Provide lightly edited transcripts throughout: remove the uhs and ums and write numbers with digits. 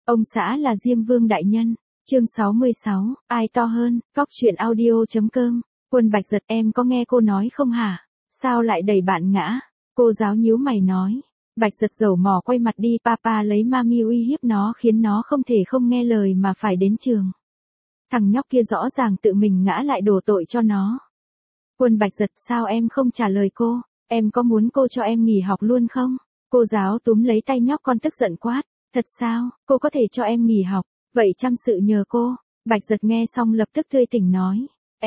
Ông xã là Diêm Vương đại nhân. Chương 66, ai to hơn, Góc Chuyện Audio.com. Quân Bạch Giật, em có nghe cô nói không hả? Sao lại đẩy bạn ngã? Cô giáo nhíu mày nói. Bạch Giật dầu mỏ quay mặt đi, papa lấy mami uy hiếp nó khiến nó không thể không nghe lời mà phải đến trường. Thằng nhóc kia rõ ràng tự mình ngã lại đổ tội cho nó. Quân Bạch Giật, sao em không trả lời cô? Em có muốn cô cho em nghỉ học luôn không? Cô giáo túm lấy tay nhóc con tức giận quát. Thật sao, cô có thể cho em nghỉ học, vậy chăm sự nhờ cô. Bạch Giật nghe xong lập tức tươi tỉnh nói.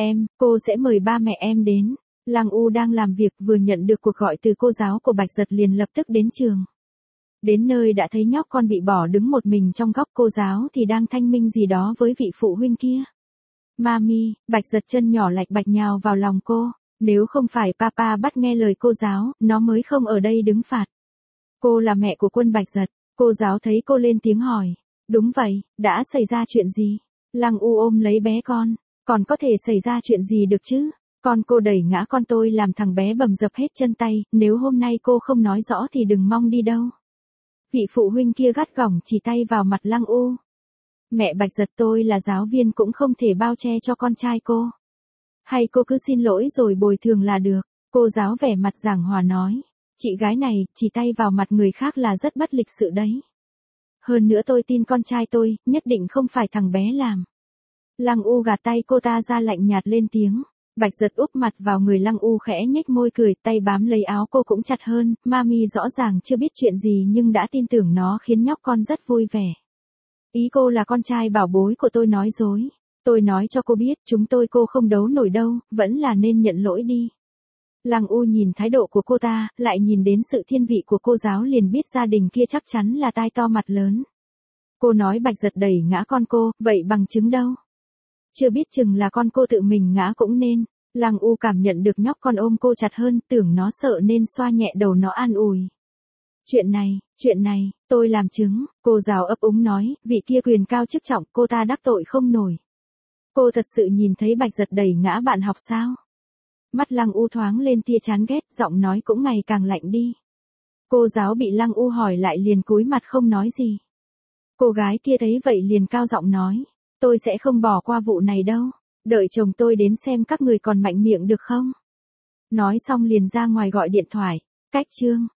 Cô sẽ mời ba mẹ em đến. Lăng U đang làm việc vừa nhận được cuộc gọi từ cô giáo của Bạch Giật liền lập tức đến trường. Đến nơi đã thấy nhóc con bị bỏ đứng một mình trong góc, cô giáo thì đang thanh minh gì đó với vị phụ huynh kia. Mami, Bạch Giật chân nhỏ lạch bạch nhào vào lòng cô. Nếu không phải papa bắt nghe lời cô giáo, nó mới không ở đây đứng phạt. Cô là mẹ của Quân Bạch Giật. Cô giáo thấy cô lên tiếng hỏi. Đúng vậy, đã xảy ra chuyện gì? Lăng U ôm lấy bé con. Còn có thể xảy ra chuyện gì được chứ? Con cô đẩy ngã con tôi làm thằng bé bầm dập hết chân tay, nếu hôm nay cô không nói rõ thì đừng mong đi đâu. Vị phụ huynh kia gắt gỏng chỉ tay vào mặt Lăng U. Mẹ Bạch Giật, tôi là giáo viên cũng không thể bao che cho con trai cô. Hay cô cứ xin lỗi rồi bồi thường là được. Cô giáo vẻ mặt giảng hòa nói. Chị gái này, chỉ tay vào mặt người khác là rất bất lịch sự đấy. Hơn nữa tôi tin con trai tôi, nhất định không phải thằng bé làm. Lăng U gạt tay cô ta ra lạnh nhạt lên tiếng. Bạch Giật úp mặt vào người Lăng U khẽ nhếch môi cười, tay bám lấy áo cô cũng chặt hơn. Mami rõ ràng chưa biết chuyện gì nhưng đã tin tưởng nó khiến nhóc con rất vui vẻ. Ý cô là con trai bảo bối của tôi nói dối. Tôi nói cho cô biết, chúng tôi cô không đấu nổi đâu, vẫn là nên nhận lỗi đi. Lăng U nhìn thái độ của cô ta, lại nhìn đến sự thiên vị của cô giáo liền biết gia đình kia chắc chắn là tai to mặt lớn. Cô nói Bạch Giật đẩy ngã con cô, vậy bằng chứng đâu? Chưa biết chừng là con cô tự mình ngã cũng nên. Lăng U cảm nhận được nhóc con ôm cô chặt hơn, tưởng nó sợ nên xoa nhẹ đầu nó an ủi. Chuyện này, tôi làm chứng, cô giáo ấp úng nói, vị kia quyền cao chức trọng, cô ta đắc tội không nổi. Cô thật sự nhìn thấy Bạch Giật đẩy ngã bạn học sao? Mắt Lăng U thoáng lên tia chán ghét, giọng nói cũng ngày càng lạnh đi. Cô giáo bị Lăng U hỏi lại liền cúi mặt không nói gì. Cô gái kia thấy vậy liền cao giọng nói, tôi sẽ không bỏ qua vụ này đâu, đợi chồng tôi đến xem các người còn mạnh miệng được không. Nói xong liền ra ngoài gọi điện thoại, cách chương.